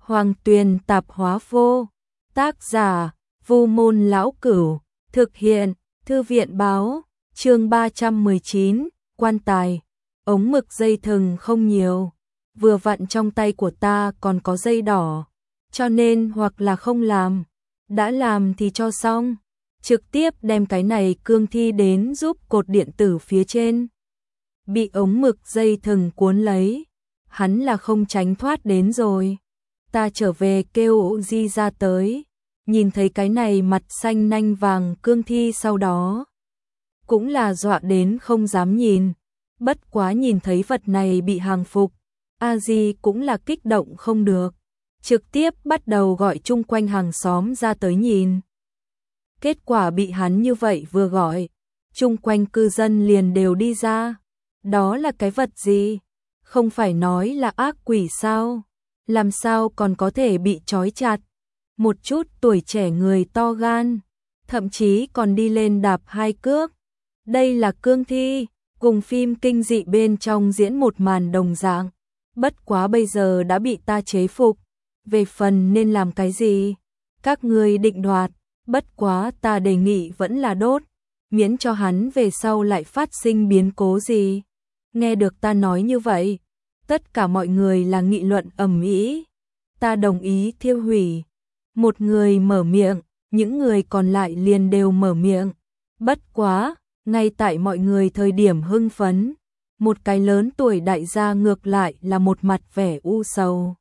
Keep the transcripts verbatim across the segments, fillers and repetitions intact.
Hoàng Tuyền tạp hóa vô. Tác giả, Vu Môn Lão Cửu. Thực hiện, Thư viện báo. Chương ba trăm mười chín, quan tài. Ống mực dây thừng không nhiều. Vừa vặn trong tay của ta còn có dây đỏ. Cho nên hoặc là không làm. Đã làm thì cho xong. Trực tiếp đem cái này cương thi đến giúp cột điện tử phía trên. Bị ống mực dây thừng cuốn lấy. Hắn là không tránh thoát đến rồi. Ta trở về kêu Di ra tới. Nhìn thấy cái này mặt xanh nanh vàng cương thi sau đó. Cũng là dọa đến không dám nhìn. Bất quá nhìn thấy vật này bị hàng phục. A Di cũng là kích động không được. Trực tiếp bắt đầu gọi chung quanh hàng xóm ra tới nhìn. Kết quả bị hắn như vậy vừa gọi. Chung quanh cư dân liền đều đi ra. Đó là cái vật gì? Không phải nói là ác quỷ sao? Làm sao còn có thể bị trói chặt? Một chút tuổi trẻ người to gan. Thậm chí còn đi lên đạp hai cước. Đây là cương thi. Cùng phim kinh dị bên trong diễn một màn đồng dạng. Bất quá bây giờ đã bị ta chế phục. Về phần nên làm cái gì? Các ngươi định đoạt. Bất quá ta đề nghị vẫn là đốt. Miễn cho hắn về sau lại phát sinh biến cố gì. Nghe được ta nói như vậy. Tất cả mọi người là nghị luận ầm ĩ. Ta đồng ý thiêu hủy. Một người mở miệng. Những người còn lại liền đều mở miệng. Bất quá. Ngay tại mọi người thời điểm hưng phấn. Một cái lớn tuổi đại gia ngược lại là một mặt vẻ u sầu.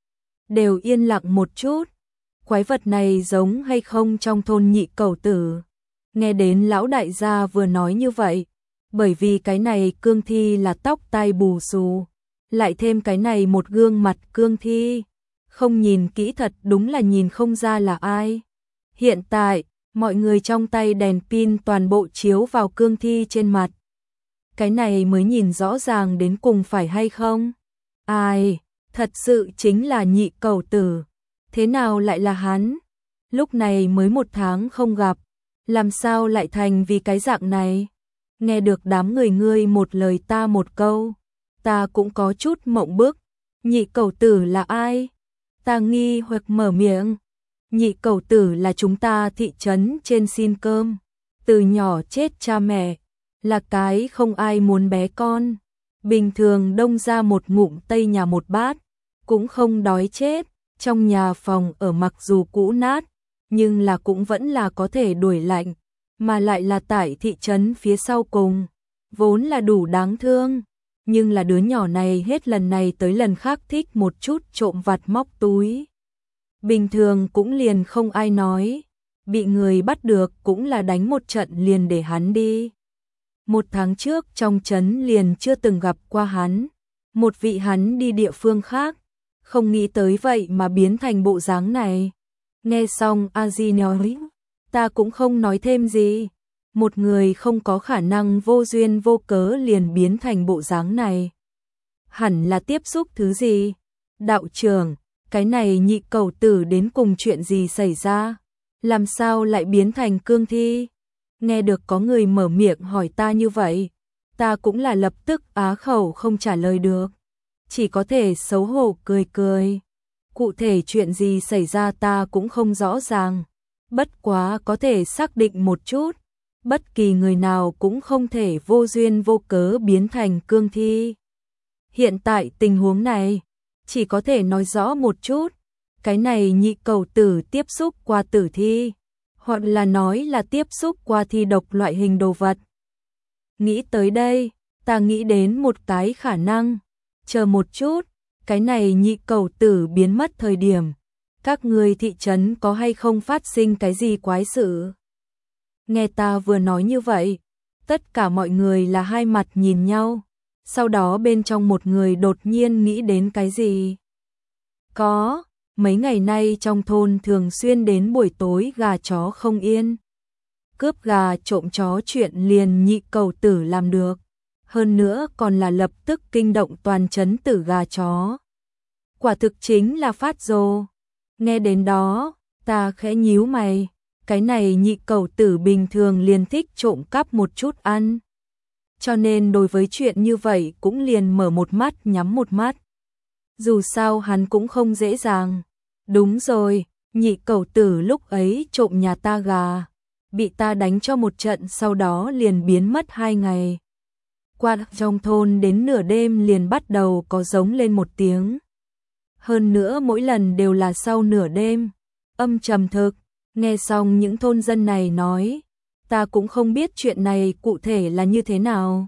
Đều yên lặng một chút. Quái vật này giống hay không trong thôn Nhị Cẩu Tử. Nghe đến lão đại gia vừa nói như vậy. Bởi vì cái này cương thi là tóc tai bù xù. Lại thêm cái này một gương mặt cương thi. Không nhìn kỹ thật đúng là nhìn không ra là ai. Hiện tại, mọi người trong tay đèn pin toàn bộ chiếu vào cương thi trên mặt. Cái này mới nhìn rõ ràng đến cùng phải hay không? Ai, thật sự chính là Nhị Cẩu Tử. Thế nào lại là hắn? Lúc này mới một tháng không gặp. Làm sao lại thành vì cái dạng này? Nghe được đám người ngươi một lời ta một câu. Ta cũng có chút mộng bức. Nhị Cẩu Tử là ai? Ta nghi hoặc mở miệng. Nhị Cẩu Tử là chúng ta thị trấn trên xin cơm. Từ nhỏ chết cha mẹ. Là cái không ai muốn bé con. Bình thường đông ra một ngụm tây nhà một bát. Cũng không đói chết. Trong nhà phòng ở mặc dù cũ nát. Nhưng là cũng vẫn là có thể đuổi lạnh. Mà lại là tại thị trấn phía sau cùng. Vốn là đủ đáng thương. Nhưng là đứa nhỏ này hết lần này tới lần khác thích một chút trộm vặt móc túi. Bình thường cũng liền không ai nói. Bị người bắt được cũng là đánh một trận liền để hắn đi. Một tháng trước trong trấn liền chưa từng gặp qua hắn. Một vị hắn đi địa phương khác. Không nghĩ tới vậy mà biến thành bộ dáng này. Nghe xong A Di nói. Ta cũng không nói thêm gì. Một người không có khả năng vô duyên vô cớ liền biến thành bộ dáng này. Hẳn là tiếp xúc thứ gì? Đạo trưởng, cái này Nhị Cẩu Tử đến cùng chuyện gì xảy ra? Làm sao lại biến thành cương thi? Nghe được có người mở miệng hỏi ta như vậy. Ta cũng là lập tức á khẩu không trả lời được. Chỉ có thể xấu hổ cười cười. Cụ thể chuyện gì xảy ra ta cũng không rõ ràng. Bất quá có thể xác định một chút. Bất kỳ người nào cũng không thể vô duyên vô cớ biến thành cương thi. Hiện tại tình huống này, chỉ có thể nói rõ một chút. Cái này Nhị Cẩu Tử tiếp xúc qua tử thi. Hoặc là nói là tiếp xúc qua thi độc loại hình đồ vật. Nghĩ tới đây, ta nghĩ đến một cái khả năng. Chờ một chút, cái này Nhị Cẩu Tử biến mất thời điểm. Các người thị trấn có hay không phát sinh cái gì quái sự? Nghe ta vừa nói như vậy, tất cả mọi người là hai mặt nhìn nhau. Sau đó bên trong một người đột nhiên nghĩ đến cái gì? Có, mấy ngày nay trong thôn thường xuyên đến buổi tối gà chó không yên. Cướp gà trộm chó chuyện liền Nhị Cẩu Tử làm được. Hơn nữa còn là lập tức kinh động toàn trấn tử gà chó. Quả thực chính là phát rồ. Nghe đến đó, ta khẽ nhíu mày. Cái này Nhị Cẩu Tử bình thường liền thích trộm cắp một chút ăn. Cho nên đối với chuyện như vậy cũng liền mở một mắt nhắm một mắt. Dù sao hắn cũng không dễ dàng. Đúng rồi, nhị cẩu tử lúc ấy trộm nhà ta gà, bị ta đánh cho một trận sau đó liền biến mất hai ngày. Qua trong thôn đến nửa đêm liền bắt đầu có giống lên một tiếng. Hơn nữa mỗi lần đều là sau nửa đêm, âm trầm thực. Nghe xong những thôn dân này nói, ta cũng không biết chuyện này cụ thể là như thế nào.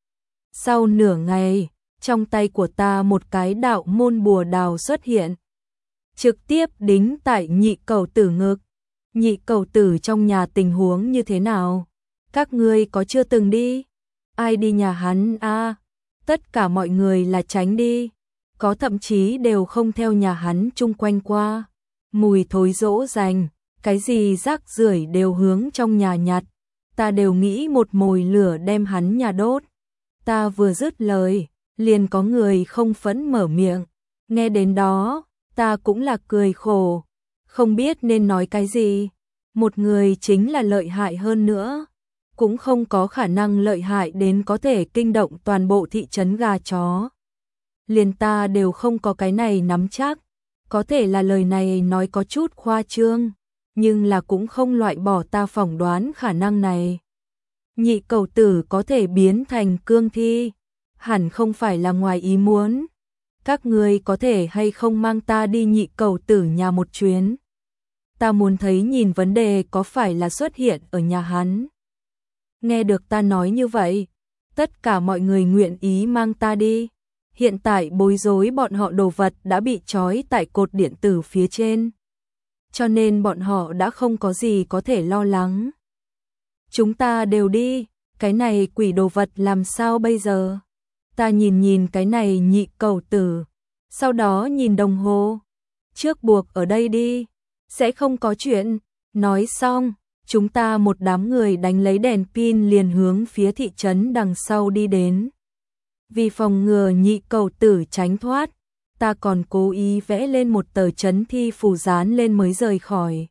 Sau nửa ngày, trong tay của ta một cái đạo môn bùa đào xuất hiện, trực tiếp đính tại nhị cẩu tử ngực. Nhị cẩu tử trong nhà tình huống như thế nào? Các ngươi có chưa từng đi? Ai đi nhà hắn a? À, tất cả mọi người là tránh đi, có thậm chí đều không theo nhà hắn chung quanh qua. Mùi thối dỗ dành, cái gì rác rưởi đều hướng trong nhà nhặt, ta đều nghĩ một mồi lửa đem hắn nhà đốt. Ta vừa dứt lời, liền có người không phẫn mở miệng, nghe đến đó, ta cũng là cười khổ, không biết nên nói cái gì. Một người chính là lợi hại hơn nữa, cũng không có khả năng lợi hại đến có thể kinh động toàn bộ thị trấn gà chó. Liền ta đều không có cái này nắm chắc, có thể là lời này nói có chút khoa trương, nhưng là cũng không loại bỏ ta phỏng đoán khả năng này. Nhị cẩu tử có thể biến thành cương thi, hẳn không phải là ngoài ý muốn. Các ngươi có thể hay không mang ta đi nhị cẩu tử nhà một chuyến? Ta muốn thấy nhìn vấn đề có phải là xuất hiện ở nhà hắn. Nghe được ta nói như vậy, tất cả mọi người nguyện ý mang ta đi. Hiện tại bối rối bọn họ đồ vật đã bị trói tại cột điện tử phía trên, cho nên bọn họ đã không có gì có thể lo lắng. Chúng ta đều đi, cái này quỷ đồ vật làm sao bây giờ? Ta nhìn nhìn cái này nhị cẩu tử, sau đó nhìn đồng hồ. Trước buộc ở đây đi, sẽ không có chuyện. Nói xong, chúng ta một đám người đánh lấy đèn pin liền hướng phía thị trấn đằng sau đi đến. Vì phòng ngừa nhị cẩu tử tránh thoát, ta còn cố ý vẽ lên một tờ trấn thi phù dán lên mới rời khỏi.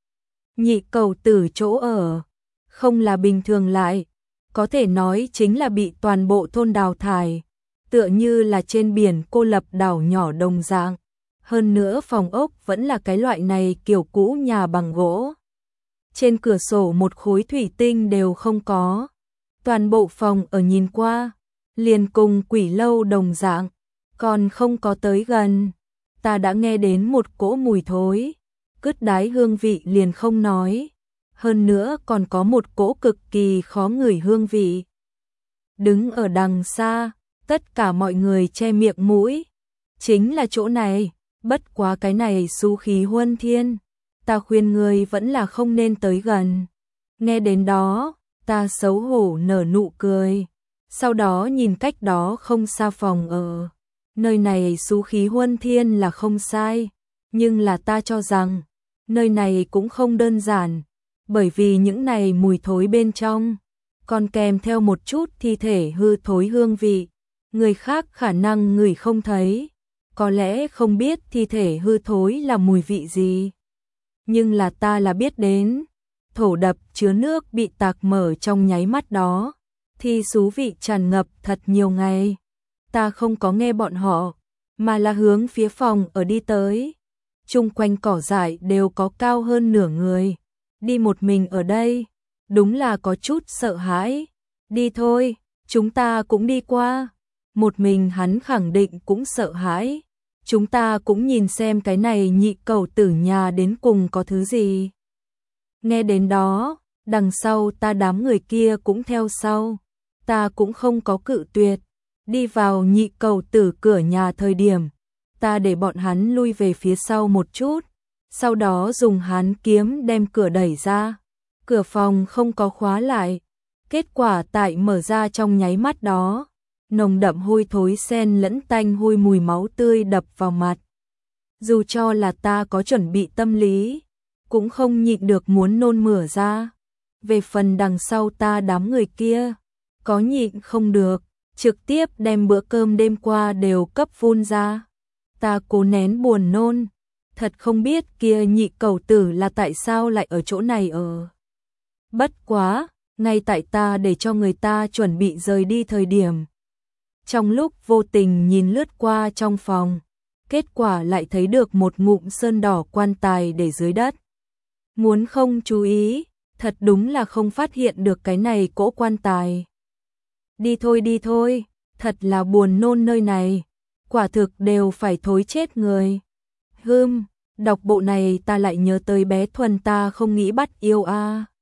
Nhị cẩu tử chỗ ở, không là bình thường lại, có thể nói chính là bị toàn bộ thôn đào thải, tựa như là trên biển cô lập đảo nhỏ đồng dạng. Hơn nữa phòng ốc vẫn là cái loại này kiểu cũ nhà bằng gỗ. Trên cửa sổ một khối thủy tinh đều không có. Toàn bộ phòng ở nhìn qua, liền cùng quỷ lâu đồng dạng, còn không có tới gần. Ta đã nghe đến một cỗ mùi thối, cứt đái hương vị liền không nói. Hơn nữa còn có một cỗ cực kỳ khó ngửi hương vị. Đứng ở đằng xa, tất cả mọi người che miệng mũi. Chính là chỗ này, bất quá cái này xú khí huân thiên. Ta khuyên người vẫn là không nên tới gần. Nghe đến đó, ta xấu hổ nở nụ cười. Sau đó nhìn cách đó không xa phòng ở. Nơi này xú khí huân thiên là không sai. Nhưng là ta cho rằng, nơi này cũng không đơn giản. Bởi vì những này mùi thối bên trong, còn kèm theo một chút thi thể hư thối hương vị. Người khác khả năng ngửi không thấy, có lẽ không biết thi thể hư thối là mùi vị gì. Nhưng là ta là biết đến, thổ đập chứa nước bị tạc mở trong nháy mắt đó, thì xú vị tràn ngập thật nhiều ngày. Ta không có nghe bọn họ, mà là hướng phía phòng ở đi tới. Chung quanh cỏ dại đều có cao hơn nửa người. Đi một mình ở đây, đúng là có chút sợ hãi. Đi thôi, chúng ta cũng đi qua. Một mình hắn khẳng định cũng sợ hãi. Chúng ta cũng nhìn xem cái này nhị cẩu tử nhà đến cùng có thứ gì. Nghe đến đó, đằng sau ta đám người kia cũng theo sau. Ta cũng không có cự tuyệt. Đi vào nhị cẩu tử cửa nhà thời điểm, ta để bọn hắn lui về phía sau một chút. Sau đó dùng hán kiếm đem cửa đẩy ra. Cửa phòng không có khóa lại. Kết quả tại mở ra trong nháy mắt đó, nồng đậm hôi thối xen lẫn tanh hôi mùi máu tươi đập vào mặt. Dù cho là ta có chuẩn bị tâm lý, cũng không nhịn được muốn nôn mửa ra. Về phần đằng sau ta đám người kia, có nhịn không được, trực tiếp đem bữa cơm đêm qua đều cấp phun ra. Ta cố nén buồn nôn, thật không biết kia nhị cẩu tử là tại sao lại ở chỗ này ở. Bất quá, ngay tại ta để cho người ta chuẩn bị rời đi thời điểm. Trong lúc vô tình nhìn lướt qua trong phòng, kết quả lại thấy được một ngụm sơn đỏ quan tài để dưới đất. Muốn không chú ý, thật đúng là không phát hiện được cái này cỗ quan tài. Đi thôi đi thôi, thật là buồn nôn nơi này, quả thực đều phải thối chết người. Hưm, đọc bộ này ta lại nhớ tới bé Thuần ta không nghĩ bắt yêu a.